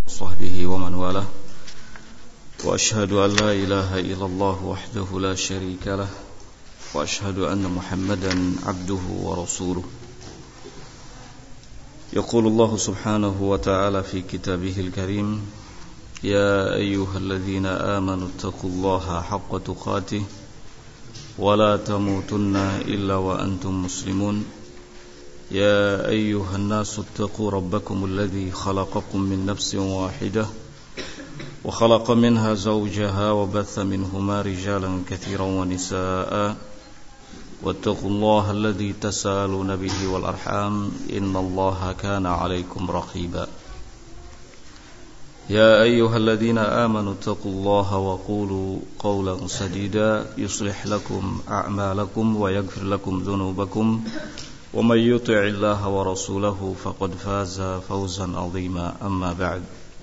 وصحبه ومن والاه وأشهد أن لا إله إلا الله وحده لا شريك له وأشهد أن محمدا عبده ورسوله يقول الله سبحانه وتعالى في كتابه الكريم يا أيها الذين آمنوا اتقوا الله حق تقاته ولا تموتن إلا وأنتم مسلمون يا أيها الناس اتقوا ربكم الذي خلقكم من نفس واحدة وخلق منها زوجها وبث منهما رجالا كثيرا ونساء واتقوا الله الذي تساءلون به والأرحام إن الله كان عليكم رقيبا يا أيها الذين آمنوا اتقوا الله وقولوا قولا سديدا يصلح لكم أعمالكم ويغفر لكم ذنوبكم ومن يطع الله ورسوله فقد فاز فوزا عظيما أما بعد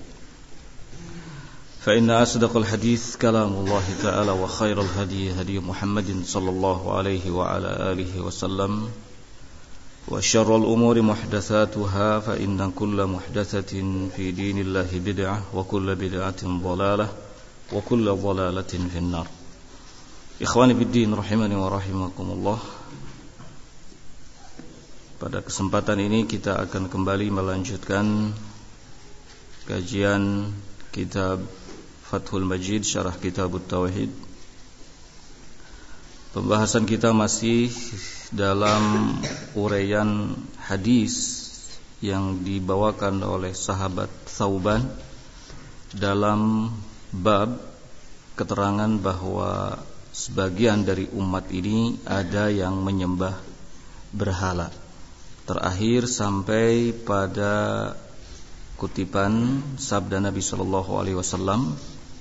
فإن أصدق الحديث كلام الله تعالى وخير الهدي هدي محمد صلى الله عليه وعلى آله وسلم وشر الأمور محدثاتها فإن كل محدثة في دين الله بدعة وكل بدعة ضلالة وكل ضلالة في النار إخواني بالدين رحمني ورحمكم الله. Pada kesempatan ini kita akan kembali melanjutkan kajian kitab Fathul Majid Syarah Kitab Tauhid. Pembahasan kita masih dalam uraian hadis yang dibawakan oleh sahabat Thauban dalam bab keterangan bahwa sebagian dari umat ini ada yang menyembah berhala. Terakhir sampai pada kutipan sabda Nabi sallallahu alaihi wasallam,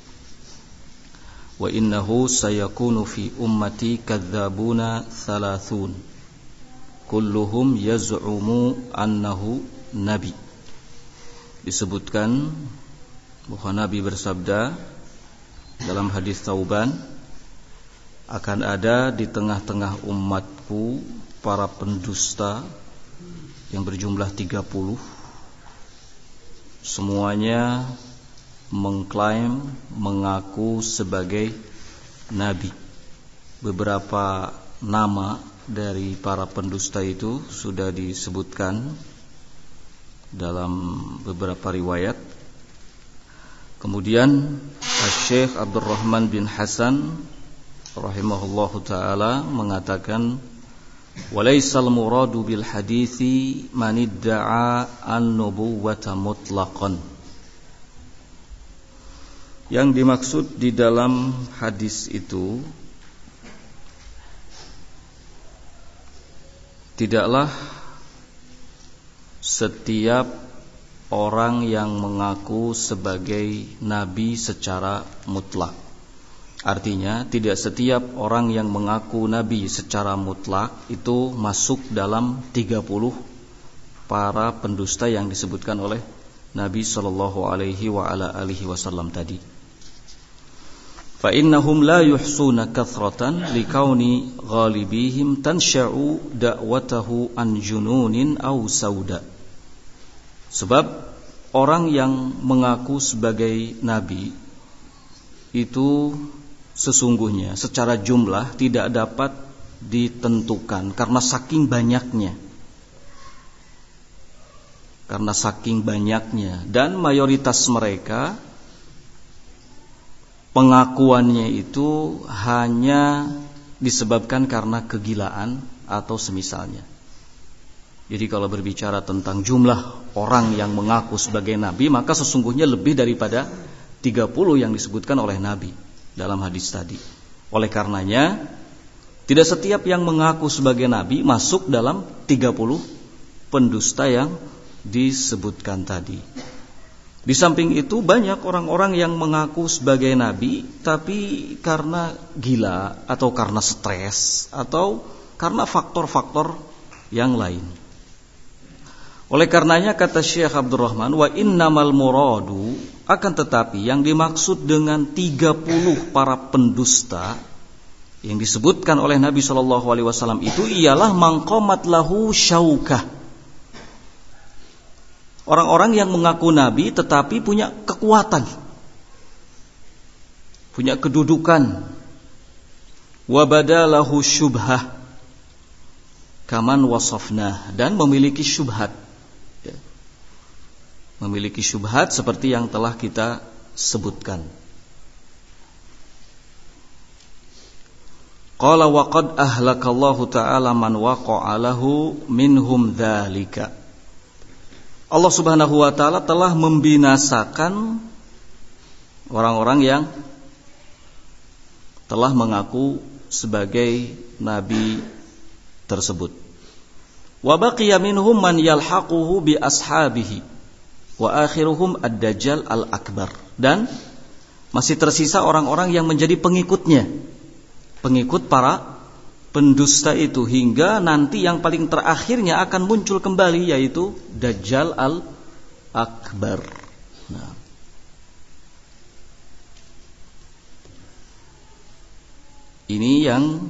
wa innahu sayakunu fi ummati kadzabuna thalathun kulluhum yaz'umu annahu nabi. Disebutkan bahwa Nabi bersabda dalam hadis Thauban, akan ada di tengah-tengah umatku para pendusta yang berjumlah 30, semuanya mengklaim mengaku sebagai nabi. Beberapa nama dari para pendusta itu sudah disebutkan dalam beberapa riwayat. Kemudian Syekh Abdurrahman bin Hasan rahimahullahu taala mengatakan, walaysal muradu bil hadithi man idda'a an-nubuwwata mutlaqan. Yang dimaksud di dalam hadis itu tidaklah setiap orang yang mengaku sebagai nabi secara mutlak. Artinya tidak setiap orang yang mengaku nabi secara mutlak itu masuk dalam 30 para pendusta yang disebutkan oleh Nabi sallallahu alaihi wa ala alihi wasallam tadi. Fa innahum la yuhsuna kathratan likauni ghalibihim tansha'u da'watahu an jununin aw sauda. Sebab orang yang mengaku sebagai nabi itu sesungguhnya secara jumlah tidak dapat ditentukan karena saking banyaknya. Dan mayoritas mereka pengakuannya itu hanya disebabkan karena kegilaan atau semisalnya. Jadi kalau berbicara tentang jumlah orang yang mengaku sebagai nabi, maka sesungguhnya lebih daripada 30 yang disebutkan oleh Nabi dalam hadis tadi. Oleh karenanya tidak setiap yang mengaku sebagai nabi masuk dalam 30 pendusta yang disebutkan tadi. Di samping itu banyak orang-orang yang mengaku sebagai nabi tapi karena gila atau karena stres atau karena faktor-faktor yang lain. Oleh karenanya kata Syekh Abdurrahman, wa innamal muradu, akan tetapi yang dimaksud dengan 30 para pendusta yang disebutkan oleh Nabi SAW itu ialah mangqamat lahu syaukah, Orang-orang yang mengaku nabi tetapi punya kekuatan, punya kedudukan. Wa badalahu syubhah kaman wasafnah, dan memiliki syubhat. Memiliki syubhat seperti yang telah kita sebutkan. Qala wa qad ahlakallahu ta'ala man waqa'a lahu minhum dzalika. Allah Subhanahu wa taala telah membinasakan orang-orang yang telah mengaku sebagai nabi tersebut. Wa baqiya minhum man yalhaquhu bi ashabihi wa akhiruhum ad-dajjal al-akbar. Dan masih tersisa orang-orang yang menjadi pengikutnya, pengikut para pendusta itu, hingga nanti yang paling terakhirnya akan muncul kembali, yaitu Dajjal al-Akbar. Nah, ini yang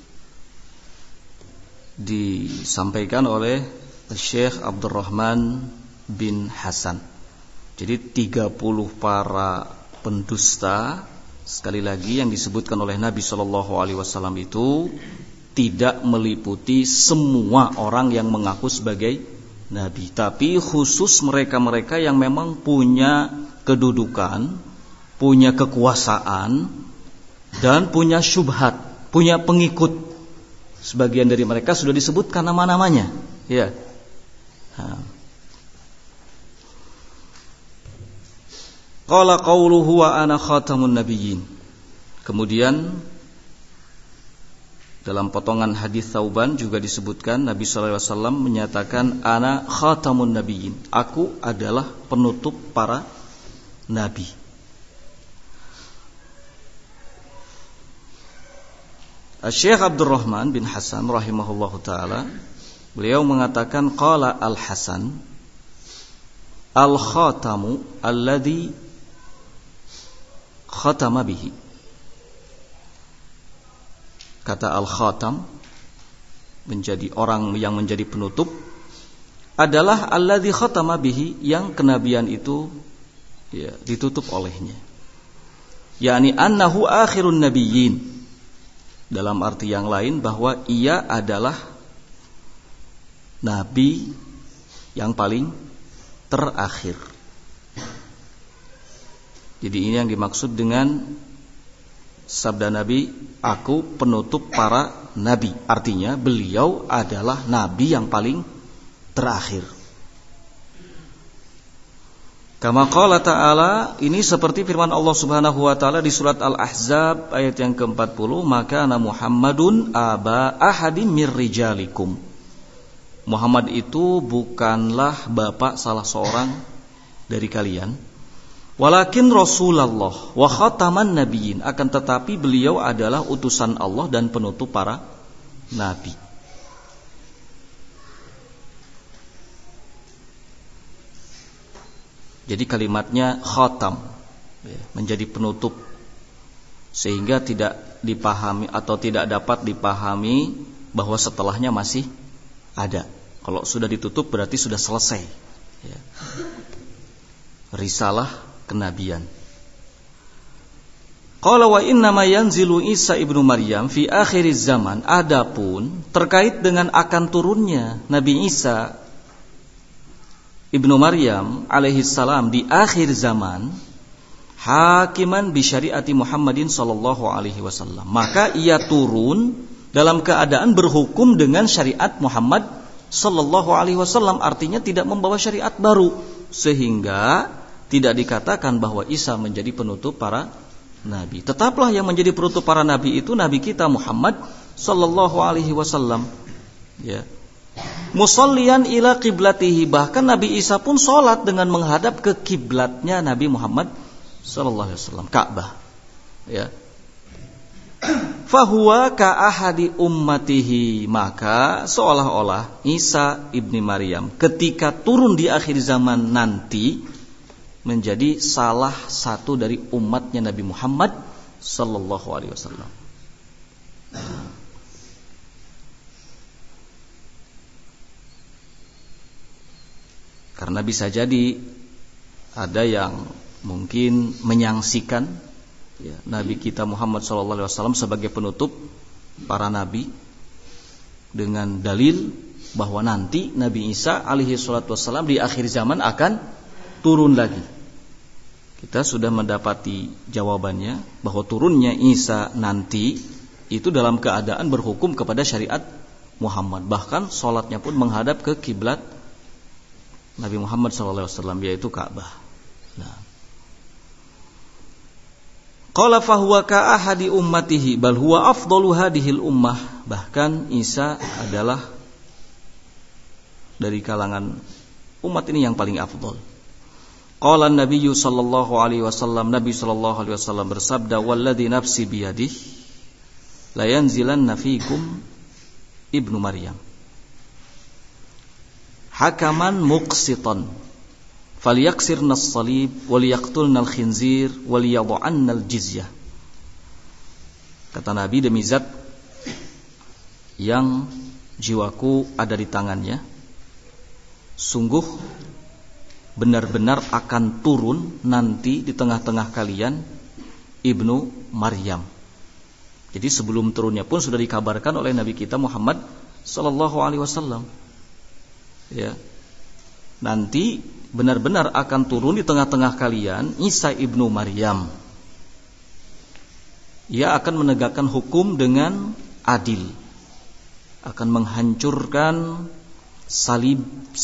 disampaikan oleh Syekh Abdurrahman bin Hasan. Jadi 30 para pendusta, sekali lagi yang disebutkan oleh Nabi SAW itu tidak meliputi semua orang yang mengaku sebagai nabi, tapi khusus mereka-mereka yang memang punya kedudukan, punya kekuasaan, dan punya syubhat, punya pengikut. Sebagian dari mereka sudah disebutkan nama-namanya, ya. Qala qauluhu wa ana khatamun nabiyyin. Kemudian dalam potongan hadis Tsauban juga disebutkan Nabi sallallahu alaihi wasallam menyatakan ana khatamun nabiyyin, aku adalah penutup para nabi. Syekh Abdurrahman bin Hasan rahimahullahu taala, beliau mengatakan qala al-Hasan al-khatamu alladhi khatama bihi. Kata al-khatam, menjadi orang yang menjadi penutup, adalah alladzi khatama bihi, yang kenabian itu ya ditutup olehnya. Yani annahu akhirun nabiyyin. Dalam arti yang lain bahwa ia adalah nabi yang paling terakhir. Jadi ini yang dimaksud dengan sabda Nabi, aku penutup para nabi. Artinya beliau adalah nabi yang paling terakhir. Kama qala ta'ala, ini seperti firman Allah Subhanahu wa taala di surat Al-Ahzab ayat yang ke-40, maka na Muhammadun aba ahadim mir rijalikum. Muhammad itu bukanlah bapak salah seorang dari kalian. Walakin Rasulullah wa khataman nabiyyin, akan tetapi beliau adalah utusan Allah dan penutup para nabi. Jadi kalimatnya khatam, menjadi penutup, sehingga tidak dipahami atau tidak dapat dipahami bahwa setelahnya masih ada. Kalau sudah ditutup berarti sudah selesai risalah kenabian. Qala wa inna ma yanzilu Isa ibnu Maryam fi akhiriz zaman. Adapun terkait dengan akan turunnya Nabi Isa ibnu Maryam alaihi salam di akhir zaman, hakiman bi syariati Muhammadin sallallahu alaihi wasallam, maka ia turun dalam keadaan berhukum dengan syariat Muhammad sallallahu alaihi wasallam, artinya tidak membawa syariat baru, sehingga tidak dikatakan bahwa Isa menjadi penutup para nabi. Tetaplah yang menjadi penutup para nabi itu nabi kita Muhammad sallallahu alaihi wasallam, ya. Musalliyan ila qiblatihi, bahkan Nabi Isa pun sholat dengan menghadap ke kiblatnya Nabi Muhammad sallallahu alaihi wasallam, Ka'bah, ya. Fahuwa ka ahadi ummatihi, maka seolah-olah Isa ibni Maryam ketika turun di akhir zaman nanti menjadi salah satu dari umatnya Nabi Muhammad sallallahu alaihi wasallam. Karena bisa jadi ada yang mungkin menyaksikan Nabi kita Muhammad SAW sebagai penutup para nabi dengan dalil bahwa nanti Nabi Isa alaihi salatu wassalam di akhir zaman akan turun lagi. Kita sudah mendapati jawabannya bahwa turunnya Isa nanti itu dalam keadaan berhukum kepada syariat Muhammad. Bahkan sholatnya pun menghadap ke kiblat Nabi Muhammad SAW, yaitu Ka'bah. Nah, qala fahuwa ka ahadi ummatihi bal huwa afdalu hadhil ummah. Bahkan Isa adalah dari kalangan umat ini yang paling afdal. Qala an-nabiy sallallahu alaihi wasallam, Nabi sallallahu alaihi wasallam bersabda, walladzi nafsi biyadihi la yanzilanna fikum ibnu Maryam hakaman muqsitan falyaksirna as-salib waliyaqtulna al-khinzir waliyad'anna al-jizyah. Kata Nabi, demi zat yang jiwaku ada di tangannya, sungguh benar-benar akan turun nanti di tengah-tengah kalian ibnu Maryam. Jadi sebelum turunnya pun sudah dikabarkan oleh Nabi kita Muhammad sallallahu alaihi wasallam. Ya. Nanti benar-benar akan turun di tengah-tengah kalian Isa ibnu Maryam. Ia akan menegakkan hukum dengan adil, akan menghancurkan salib,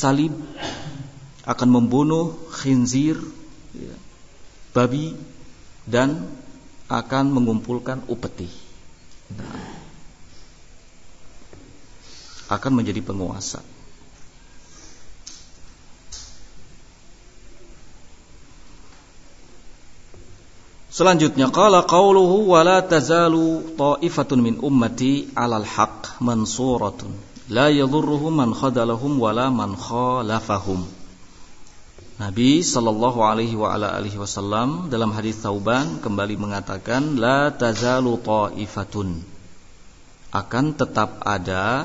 akan membunuh khinzir, babi, dan akan mengumpulkan upeti. Akan menjadi penguasa. Selanjutnya qala qauluhu wa la tazalu ta'ifatun min ummati 'alal haqq mansuratun la yadhurruhum man khadalahum wala man khalafahum. Nabi sallallahu alaihi wa ala alihi wasallam dalam hadis Tsauban kembali mengatakan la tazalu ta'ifatun, akan tetap ada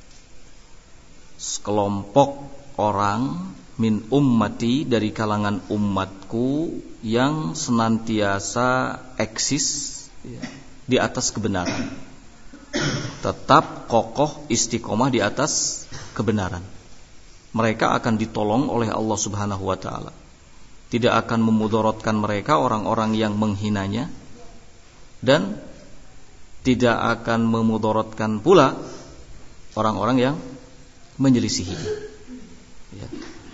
sekelompok orang min ummati dari kalangan umatku yang senantiasa eksis di atas kebenaran, tetap kokoh istiqomah di atas kebenaran. Mereka akan ditolong oleh Allah Subhanahu wa taala. Tidak akan memudaratkan mereka orang-orang yang menghinanya, dan tidak akan memudaratkan pula orang-orang yang menyelisihi. Ya.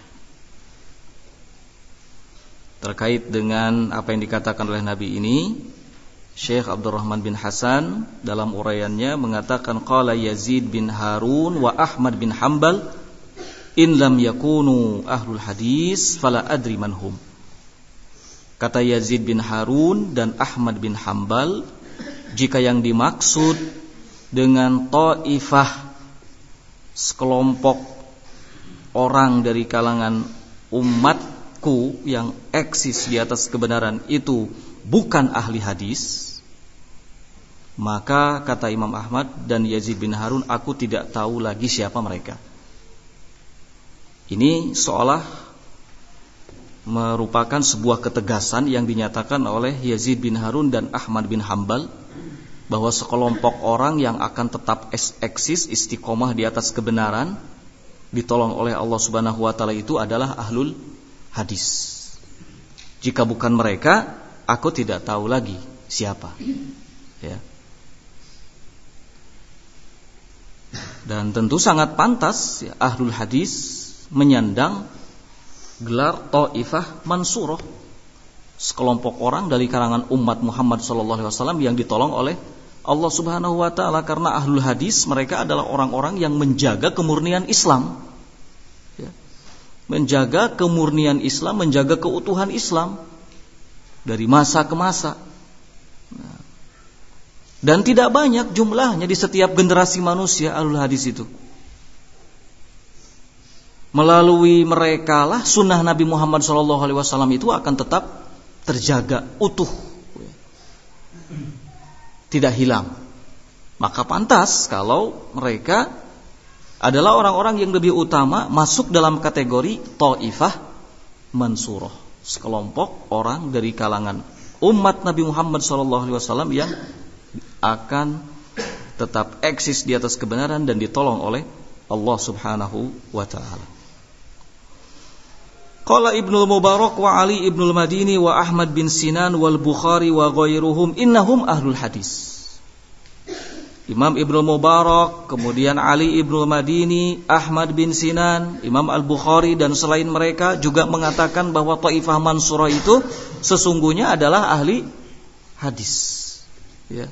Terkait dengan apa yang dikatakan oleh Nabi ini, Syekh Abdurrahman bin Hasan dalam uraiannya mengatakan qala Yazid bin Harun wa Ahmad bin Hanbal in lam yakunu ahlul hadis fala adri manhum. Kata Yazid bin Harun dan Ahmad bin Hanbal, jika yang dimaksud dengan ta'ifah sekelompok orang dari kalangan umatku yang eksis di atas kebenaran itu bukan ahli hadis, maka kata Imam Ahmad dan Yazid bin Harun, aku tidak tahu lagi siapa mereka. Ini seolah merupakan sebuah ketegasan yang dinyatakan oleh Yazid bin Harun dan Ahmad bin Hanbal bahwa sekelompok orang yang akan tetap eksis istiqomah di atas kebenaran, ditolong oleh Allah Subhanahu wa taala, itu adalah ahlul hadis. Jika bukan mereka, aku tidak tahu lagi siapa. Ya. Dan tentu sangat pantas ya, ahlul hadis menyandang gelar ta'ifah mansurah, sekelompok orang dari kalangan umat Muhammad SAW yang ditolong oleh Allah Subhanahu wa taala, karena ahlul hadis mereka adalah orang-orang yang menjaga kemurnian Islam. Ya. Menjaga kemurnian Islam, menjaga keutuhan Islam dari masa ke masa. Nah. Dan tidak banyak jumlahnya di setiap generasi manusia ahlul hadis itu. Melalui mereka lah sunnah Nabi Muhammad SAW itu akan tetap terjaga utuh, tidak hilang. Maka pantas kalau mereka adalah orang-orang yang lebih utama masuk dalam kategori Taifah Mansurah, sekelompok orang dari kalangan umat Nabi Muhammad SAW yang akan tetap eksis di atas kebenaran dan ditolong oleh Allah Subhanahu wa ta'ala. Qala Ibnul Mubarak wa Ali Ibnul Madini wa Ahmad bin Sinan wal Bukhari wa ghairuhum innahum ahlul hadis. Imam Ibnul Mubarak, kemudian Ali Ibnul Madini, Ahmad bin Sinan, Imam Al-Bukhari dan selain mereka juga mengatakan bahwa Taifah Mansurah itu sesungguhnya adalah ahli hadis. Ya.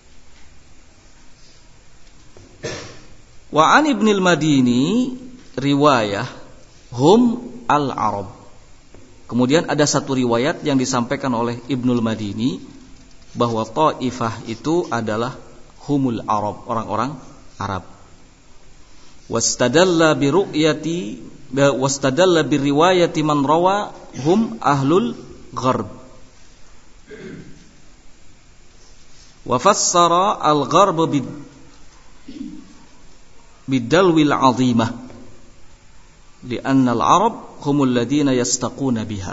Wa an Ibnul Madini riwayah hum al-Arab. Kemudian ada satu riwayat yang disampaikan oleh Ibnul Madini bahwa Taifah itu adalah humul Arab, orang-orang Arab. Wastadalla bi riwayati man rawa hum ahlul gharb. Wa fassara al-gharb bidalwil azimah li'anna al-arab humul ladina yastaquna biha.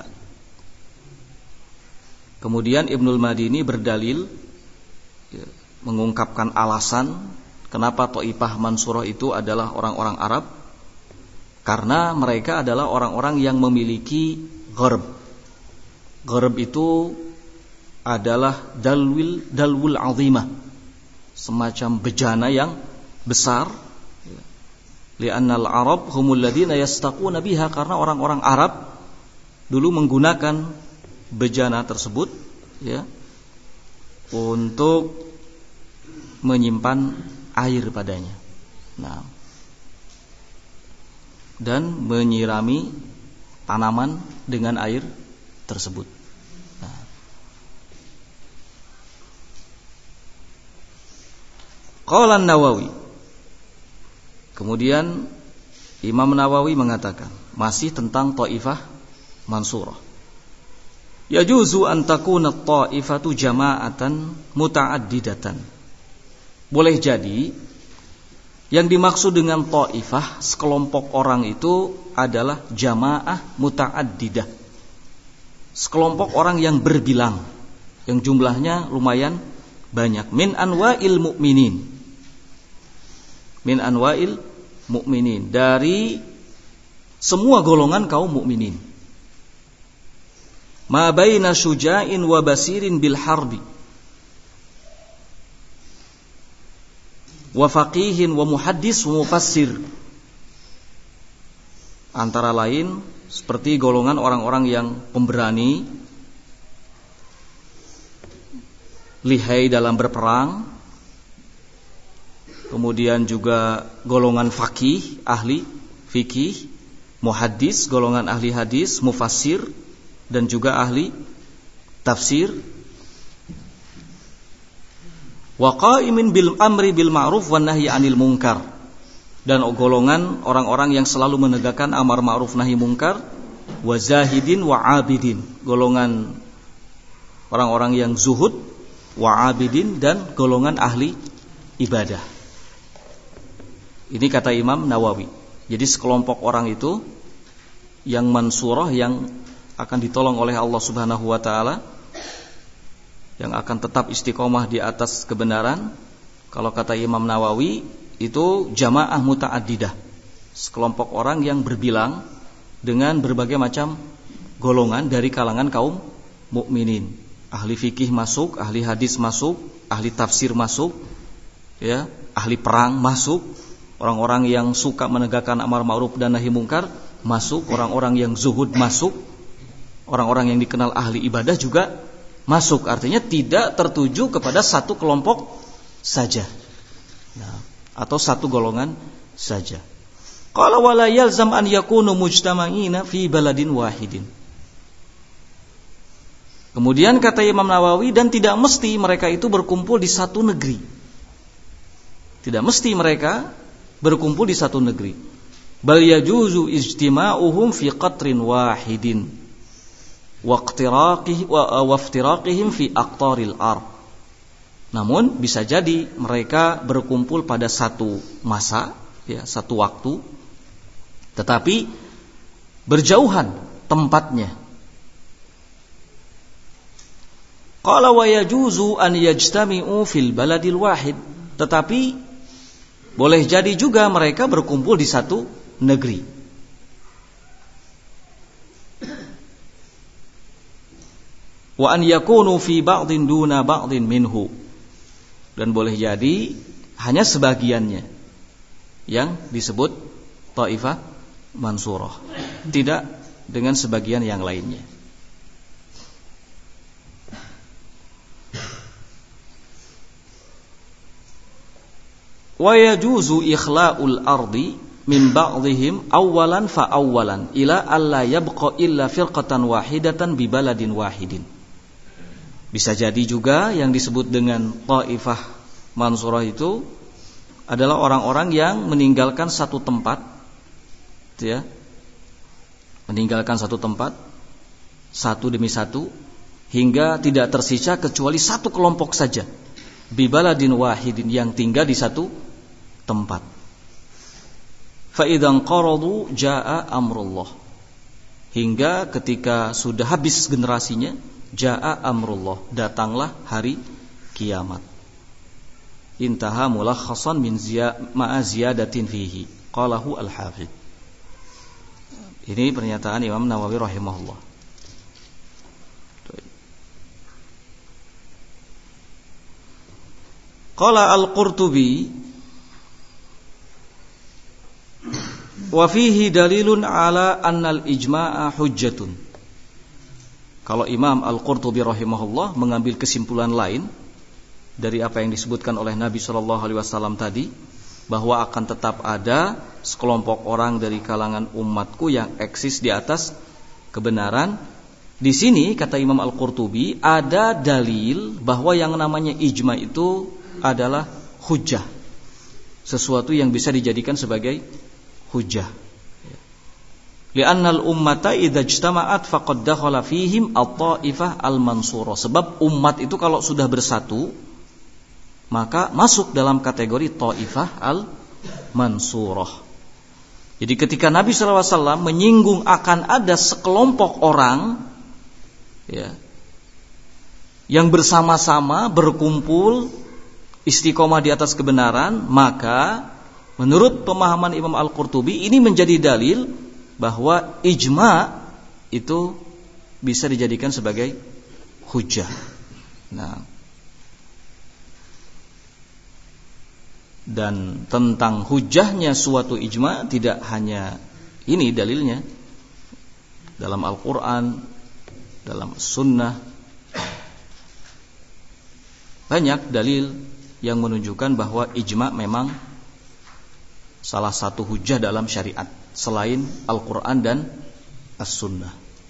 Kemudian Ibnul Madini berdalil, mengungkapkan alasan kenapa Taifah Mansurah itu adalah orang-orang Arab, karena mereka adalah orang-orang yang memiliki gharb. Gharb itu adalah dalwul azimah, semacam bejana yang besar. Li'annal Arab humul ladina yastaquna biha, karena orang-orang Arab dulu menggunakan bejana tersebut ya untuk menyimpan air padanya. Nah, dan menyirami tanaman dengan air tersebut. Nah. Qala An-Nawawi. Kemudian Imam Nawawi mengatakan masih tentang Taifah Mansurah. Yajuzu an takuna at-taifatu jama'atan muta'addidatan. Boleh jadi yang dimaksud dengan Taifah, sekelompok orang itu adalah jamaah muta'addidah, sekelompok orang yang berbilang, yang jumlahnya lumayan banyak. Min anwa'il mu'minin, min anwa'il mu'minin, dari semua golongan kaum mukminin. Ma baina syuja'in wa basirin bil harbi wa faqihin wa muhaddis wa mufassir. Antara lain seperti golongan orang-orang yang pemberani, lihai dalam berperang, kemudian juga golongan faqih, ahli fikih, muhaddis, golongan ahli hadis, mufassir, dan juga ahli tafsir. Wa qa'imin bil amri bil ma'ruf wan nahyi 'anil munkar, dan golongan orang-orang yang selalu menegakkan amar ma'ruf nahi munkar. Wa zahidin wa 'abidin, golongan orang-orang yang zuhud, wa 'abidin, dan golongan ahli ibadah. Ini kata Imam Nawawi. Jadi sekelompok orang itu yang mansurah, yang akan ditolong oleh Allah Subhanahu wa ta'ala, yang akan tetap istiqomah di atas kebenaran. Kalau kata Imam Nawawi, itu jamaah muta'addidah, sekelompok orang yang berbilang dengan berbagai macam golongan dari kalangan kaum mukminin. Ahli fikih masuk, ahli hadis masuk, ahli tafsir masuk, ya, ahli perang masuk, orang-orang yang suka menegakkan amar ma'ruf dan nahi munkar masuk, orang-orang yang zuhud masuk, orang-orang yang dikenal ahli ibadah juga masuk. Artinya tidak tertuju kepada satu kelompok saja, nah, atau satu golongan saja. Qala wala yalzam an yakunu mujtama'ina fi baladin wahidin. Kemudian kata Imam Nawawi, dan tidak mesti mereka itu berkumpul di satu negeri. Tidak mesti mereka berkumpul di satu negeri. Bal yajuzu ijtima'uhum fi qatrin wahidin wa iftiraqihim fi aqtaril ard. Namun bisa jadi mereka berkumpul pada satu masa, ya, satu waktu, tetapi berjauhan tempatnya. Qala wa yajuzu an yajtami'u fil baladil wahid, tetapi boleh jadi juga mereka berkumpul di satu negeri. Wa an yakunu fi ba'din duna ba'din minhu, dan boleh jadi hanya sebagiannya yang disebut Taifah Mansurah, tidak dengan sebagian yang lainnya. Wa yajuzu ikhla'ul ardi min ba'dihim awwalan fa awwalan ila alla yabqa illa firqatan wahidatan bi baladin wahidin. Bisa jadi juga yang disebut dengan Taifah Mansurah itu adalah orang-orang yang meninggalkan satu tempat, ya, meninggalkan satu tempat satu demi satu hingga tidak tersisa kecuali satu kelompok saja bi baladin wahidin yang tinggal di satu tempat. Fa idzan qaradu jaa amrullah, hingga ketika sudah habis generasinya, jaa amrullah, datanglah hari kiamat. Intaha mulakhasan min ma'a ziyadatin fihi, qalahu al-hafidh. Ini pernyataan Imam Nawawi rahimahullah. Qala al-Qurtubi wa fihi dalilun ala annal ijma'a hujjatun. Kalau Imam Al-Qurtubi rahimahullah mengambil kesimpulan lain dari apa yang disebutkan oleh Nabi SAW tadi, bahwa akan tetap ada sekelompok orang dari kalangan umatku yang eksis di atas kebenaran. Di sini kata Imam Al-Qurtubi ada dalil bahwa yang namanya ijma itu adalah hujjah, sesuatu yang bisa dijadikan sebagai hujjah. Li'annal ummata idza ijtama'at faqad dakhala fihim at-ta'ifah al-mansurah. Sebab umat itu kalau sudah bersatu maka masuk dalam kategori ta'ifah al-mansurah. Jadi ketika Nabi SAW menyinggung akan ada sekelompok orang, ya, yang bersama-sama berkumpul istiqomah di atas kebenaran, maka menurut pemahaman Imam Al-Qurtubi ini menjadi dalil bahwa ijma itu bisa dijadikan sebagai hujjah. Nah, dan tentang hujjahnya suatu ijma tidak hanya ini dalilnya dalam Al-Quran, dalam Sunnah, banyak dalil yang menunjukkan bahwa ijma memang salah satu hujjah dalam syariat selain Al-Quran dan As-Sunnah.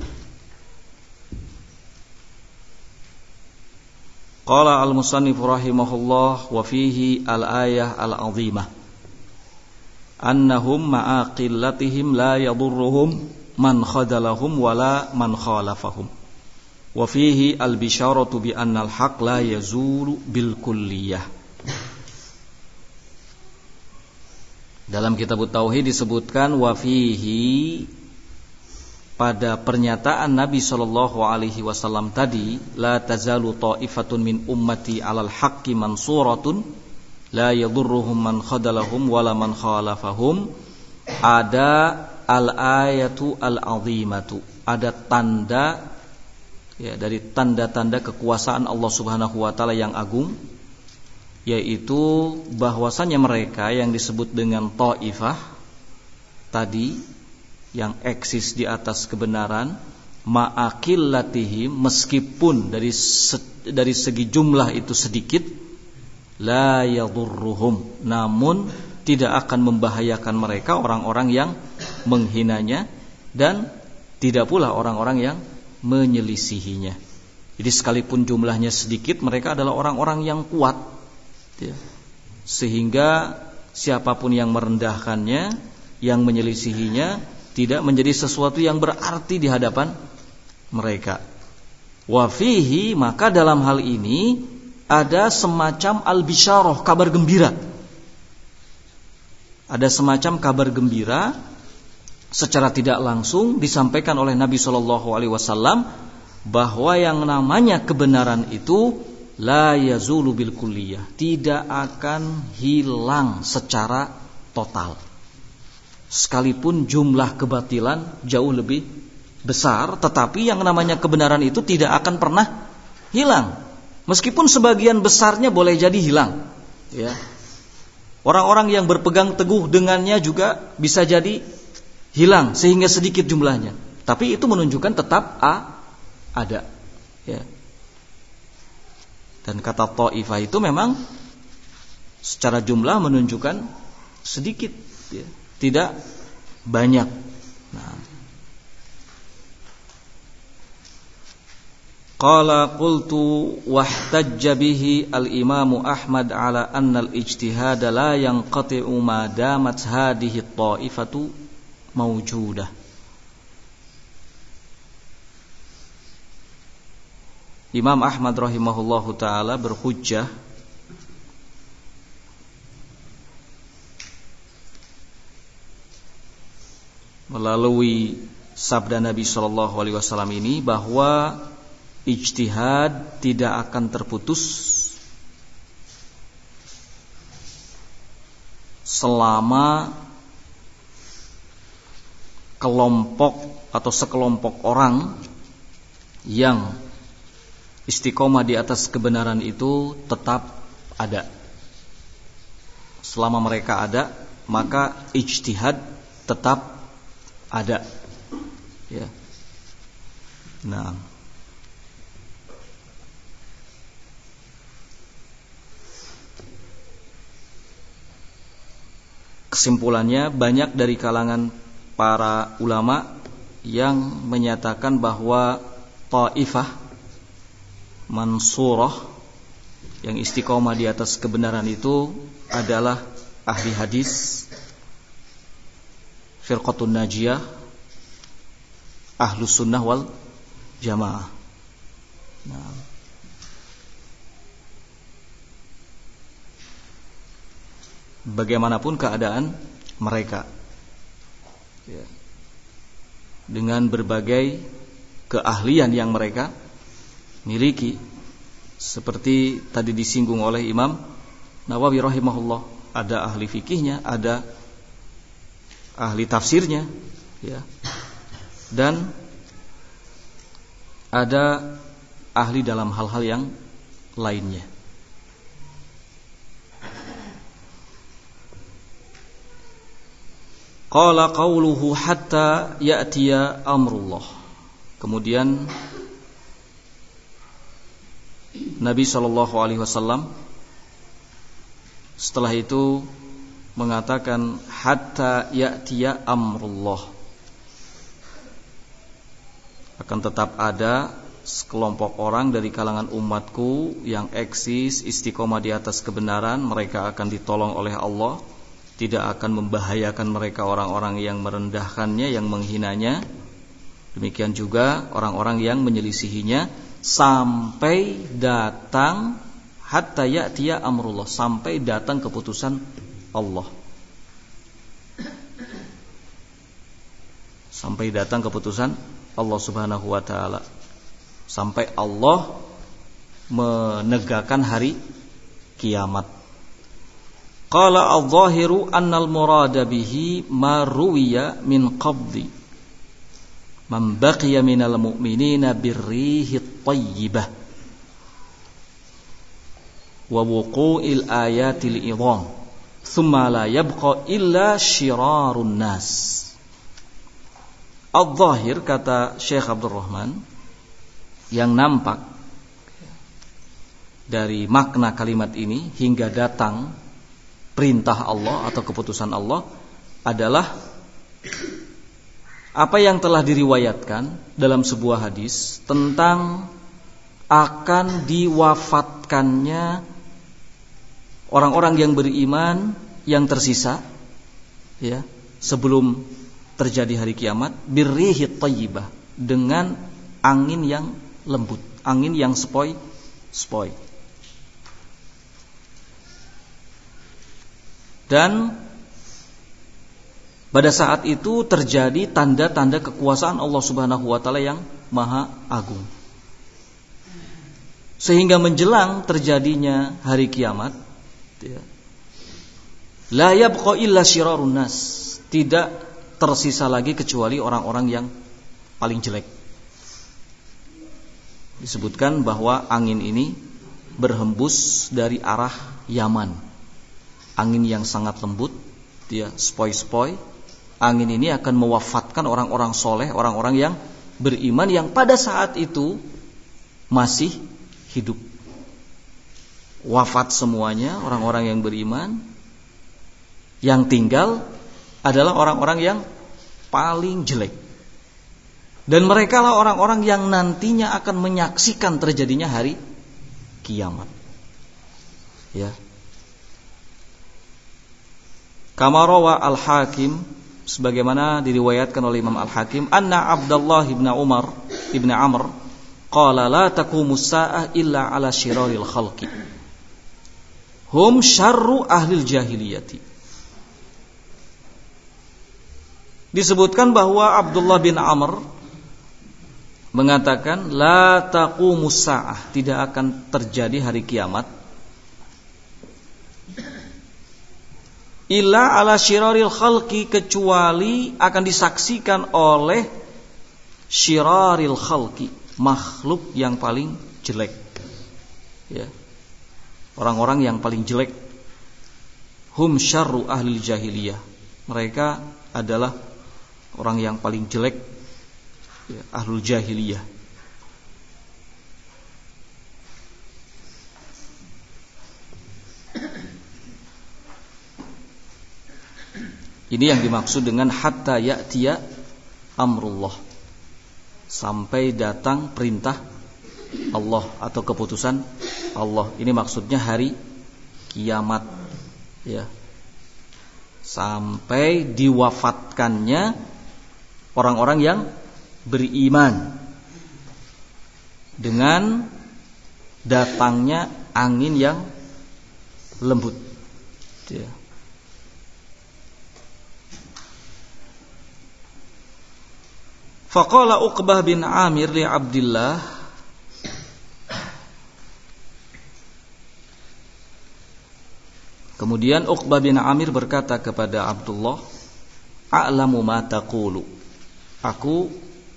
Qala al-musannif rahimahullah wa fihi al-ayah al-azimah annahum ma'a qillatihim la yadurruhum man khadalahum wala man khalafahum wa fihi al-bisharatu bi anna al-haq la yazulu bil kulliyah. Dalam kitab Tauhid disebutkan wa fihi, pada pernyataan Nabi SAW tadi, la tazalu ta'ifatun min ummati 'alal haqqi mansuratun la yadurruhum man khadalahum wala man khalafahum. Ada al-ayatu al-azimatu, ada tanda, ya, dari tanda-tanda kekuasaan Allah Subhanahu wa taala yang agung, yaitu bahwasanya mereka yang disebut dengan ta'ifah tadi, yang eksis di atas kebenaran, ma'aqillatihim, meskipun dari segi jumlah itu sedikit, la yadurruhum, namun tidak akan membahayakan mereka orang-orang yang menghinanya, dan tidak pula orang-orang yang menyelisihinya. Jadi sekalipun jumlahnya sedikit, mereka adalah orang-orang yang kuat, ya, sehingga siapapun yang merendahkannya, yang menyelisihinya, tidak menjadi sesuatu yang berarti di hadapan mereka. Wa fihi, maka dalam hal ini ada semacam al-bisyarah, kabar gembira. Ada semacam kabar gembira secara tidak langsung disampaikan oleh Nabi SAW bahwa yang namanya kebenaran itu la yazulu bil kulliyah, tidak akan hilang secara total. Sekalipun jumlah kebatilan jauh lebih besar, tetapi yang namanya kebenaran itu tidak akan pernah hilang. Meskipun sebagian besarnya boleh jadi hilang, ya. Orang-orang yang berpegang teguh dengannya juga bisa jadi hilang sehingga sedikit jumlahnya. Tapi itu menunjukkan tetap ada, ya. Dan kata Taifah itu memang secara jumlah menunjukkan sedikit, ya, tidak banyak. Nah, qala qultu wahtajja bihi al-Imam Ahmad ala anna al-ijtihad la yanqati'u ma damat hadhihi at-ta'ifatu mawjudah. Imam Ahmad rahimahullahu taala berhujjah melalui sabda Nabi sallallahu alaihi wasallam ini bahwa ijtihad tidak akan terputus selama kelompok atau sekelompok orang yang istiqomah di atas kebenaran itu tetap ada. Selama mereka ada, maka ijtihad tetap ada, ya. Nah, kesimpulannya banyak dari kalangan para ulama yang menyatakan bahwa Taifah mansurah yang istiqomah di atas kebenaran itu adalah ahli hadis, firqatun najiyah, ahlus sunnah wal jamaah. Nah, bagaimanapun keadaan mereka, ya, dengan berbagai keahlian yang mereka miliki, seperti tadi disinggung oleh Imam Nawawi rahimahullah, ada ahli fikihnya, ada ahli tafsirnya, ya, dan ada ahli dalam hal-hal yang lainnya. Qala qawluhu hatta ya'tiya amrullah. Kemudian Nabi SAW setelah itu mengatakan hatta ya'tiya amrullah, akan tetap ada sekelompok orang dari kalangan umatku yang eksis istiqomah di atas kebenaran. Mereka akan ditolong oleh Allah, tidak akan membahayakan mereka orang-orang yang merendahkannya, yang menghinanya. Demikian juga orang-orang yang menyelisihinya, sampai datang hatta ya'tiya amrullah, sampai datang keputusan Allah. Sampai datang keputusan Allah Subhanahu wa taala. Sampai Allah menegakkan hari kiamat. Qala adh-dhahiru annal murada bihi ma ruwiya min qabdi man baqiya minal mu'minina birrihi at-tayyibah wa wuqu'il ayatil idham thumma la yabqa illa syirarun nas. Adh-dhahir, kata Syekh Abdul Rahman, yang nampak dari makna kalimat ini hingga datang perintah Allah atau keputusan Allah adalah apa yang telah diriwayatkan dalam sebuah hadis tentang akan diwafatkannya orang-orang yang beriman yang tersisa, ya, sebelum terjadi hari kiamat, birrihit thayyibah, dengan angin yang lembut, angin yang sepoi-sepoi. Dan Pada saat itu terjadi tanda-tanda kekuasaan Allah Subhanahu wa taala yang maha agung. Sehingga menjelang terjadinya hari kiamat, la yabqa illa syirarun nas, tidak tersisa lagi kecuali orang-orang yang paling jelek. Disebutkan bahwa angin ini berhembus dari arah Yaman. Angin yang sangat lembut, sepoi-sepoi. Angin ini akan mewafatkan orang-orang soleh, orang-orang yang beriman yang pada saat itu masih hidup. Wafat semuanya orang-orang yang beriman. Yang tinggal adalah orang-orang yang paling jelek. Dan mereka lah orang-orang yang nantinya akan menyaksikan terjadinya hari kiamat. Ya. Kama rawa Al-Hakim, sebagaimana diriwayatkan oleh Imam Al-Hakim, anna Abdullah ibn Umar ibn Amr qala la taqumus sa'ah illa ala syiraril khalqi hum syarru ahlil jahiliyati. Disebutkan bahwa Abdullah bin Amr mengatakan la taqumus sa'ah, tidak akan terjadi hari kiamat illa ala syiraril khalqi, kecuali akan disaksikan oleh syiraril khalqi, makhluk yang paling jelek. Ya. Orang-orang yang paling jelek. Hum syarru ahlil jahiliyah. Mereka adalah orang yang paling jelek, ya, ahlul jahiliyah. Ini yang dimaksud dengan hatta ya'tiya amrullah, sampai datang perintah Allah atau keputusan Allah. Ini maksudnya hari kiamat, ya. Sampai diwafatkannya orang-orang yang beriman dengan datangnya angin yang lembut, ya. Faqala Uqbah bin Amir li Abdillah, kemudian Uqbah bin Amir berkata kepada Abdullah, a'lamu ma taqulu, aku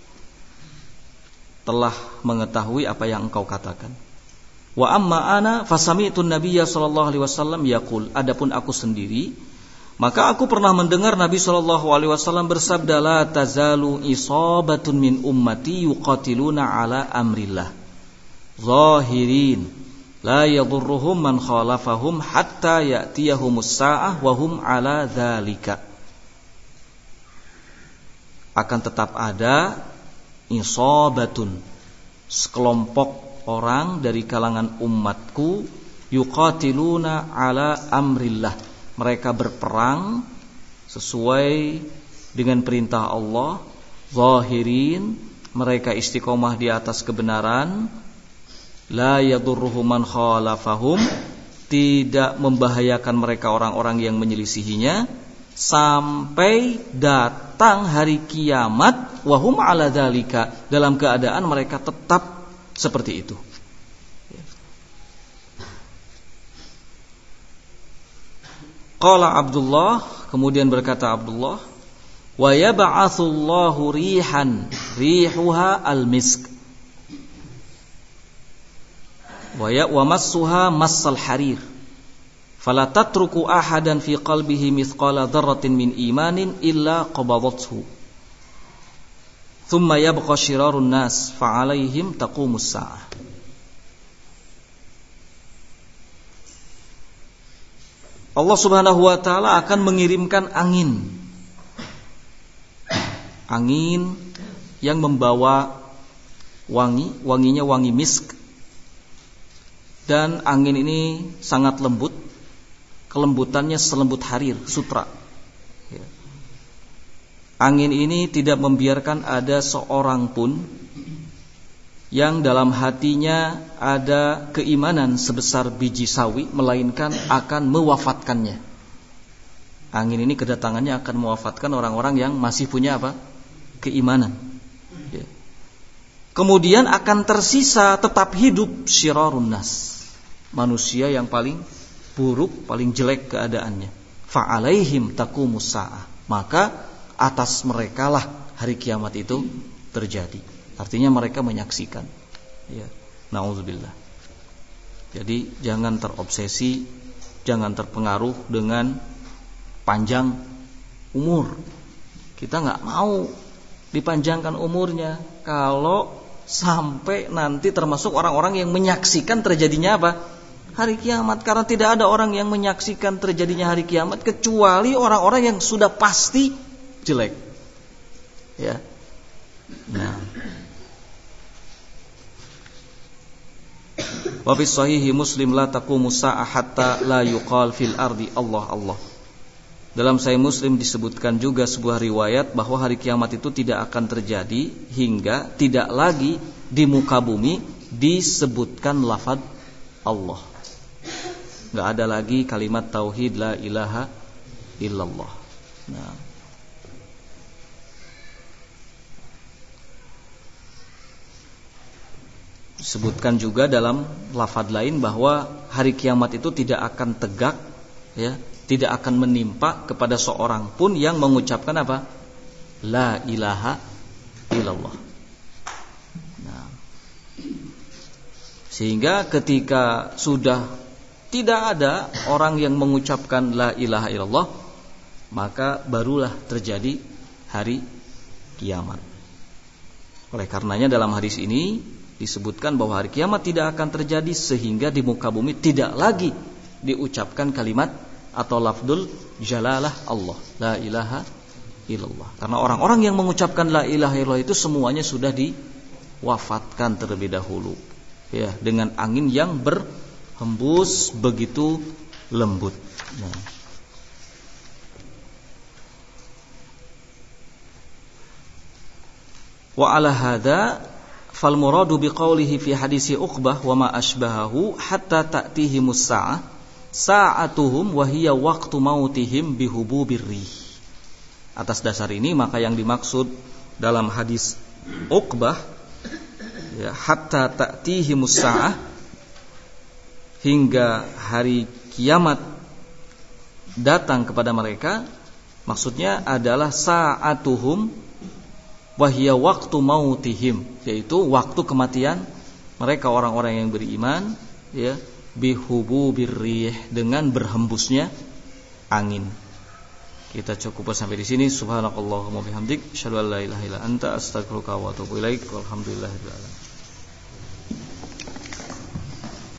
telah mengetahui apa yang engkau katakan. Wa amma ana fasami'tu an-nabiyya sallallahu alaihi wasallam yaqul, adapun aku sendiri, maka aku pernah mendengar Nabi sallallahu alaihi wasallam bersabda, la tazalu isabatun min ummati yuqatiluna ala amrillah zahirin la yadurruhum man khalafahum hatta ya'tiyahumus sa'ah wa hum ala dzalika. Akan tetap ada isabatun, sekelompok orang dari kalangan umatku, yuqatiluna ala amrillah, mereka berperang sesuai dengan perintah Allah, zahirin, mereka istiqomah di atas kebenaran, la yadurruhum man khalafahum, tidak membahayakan mereka orang-orang yang menyelisihinya, sampai datang hari kiamat, wahum ala dzalika, dalam keadaan mereka tetap seperti itu. Qala Abdullah, kemudian berkata Abdullah, wa yab'atsullahu rihan rihuha al-misk wa massuha massal harir fala tatruku ahadan fi qalbihi mithqala dzarratin min imanin illa qabadathu thumma yabqa shirarun nas fa alaihim taqumus sa'ah. Allah Subhanahu wa taala akan mengirimkan angin yang membawa wanginya wangi misk, dan angin ini sangat lembut, kelembutannya selembut harir, sutra. Angin ini tidak membiarkan ada seorang pun yang dalam hatinya ada keimanan sebesar biji sawi, melainkan akan mewafatkannya. Angin ini kedatangannya akan mewafatkan orang-orang yang masih punya apa? Keimanan. Ya. Kemudian akan tersisa tetap hidup syirarun nas, manusia yang paling buruk, paling jelek keadaannya. Fa'alaihim taqumus sa'ah, maka atas merekalah hari kiamat itu terjadi. Artinya mereka menyaksikan. Ya. Nauzubillah. Jadi jangan terobsesi, jangan terpengaruh dengan panjang umur. Kita nggak mau dipanjangkan umurnya kalau sampai nanti termasuk orang-orang yang menyaksikan terjadinya apa? Hari kiamat. Karena tidak ada orang yang menyaksikan terjadinya hari kiamat kecuali orang-orang yang sudah pasti jelek. Ya. Nah. Wa fi sahihi Muslim la taqumu sa'ah hatta la yuqal fil ardi Allah Allah. Dalam Sahih Muslim disebutkan juga sebuah riwayat bahwa hari kiamat itu tidak akan terjadi hingga tidak lagi di muka bumi disebutkan lafaz Allah. Enggak ada lagi kalimat tauhid la ilaha illallah. Nah. Disebutkan juga dalam lafaz lain bahwa hari kiamat itu tidak akan tegak, ya, tidak akan menimpa kepada seorang pun yang mengucapkan apa? La ilaha illallah. Nah, sehingga ketika sudah tidak ada orang yang mengucapkan la ilaha illallah, maka barulah terjadi hari kiamat. Oleh karenanya dalam hadis ini disebutkan bahwa hari kiamat tidak akan terjadi sehingga di muka bumi tidak lagi diucapkan kalimat atau lafdul jalalah Allah, la ilaha illallah. Karena orang-orang yang mengucapkan la ilaha illallah itu semuanya sudah diwafatkan terlebih dahulu, ya, dengan angin yang berhembus begitu lembut. Nah. Wa ala hadza fal muradu biqaulihi fi hadisi Uqbah wa ma asbahahu hatta ta'tihimus sa'ah sa'atuhum wa hiya waqtu mautihim bihububir rih. Atas dasar ini maka yang dimaksud dalam hadis Uqbah, ya, hatta ta'tihimus sa'ah, hingga hari kiamat datang kepada mereka, maksudnya adalah sa'atuhum wahia waktu mautihim, yaitu waktu kematian mereka orang-orang yang beriman, ya, bihububir rih, dengan berhembusnya angin. Kita cukup sampai di sini. Subhanakallahumma bihamdik, asyhadu an la ilaha illa anta, astaghfiruka wa atubu ilaik. Walhamdulillahirabbil alamin.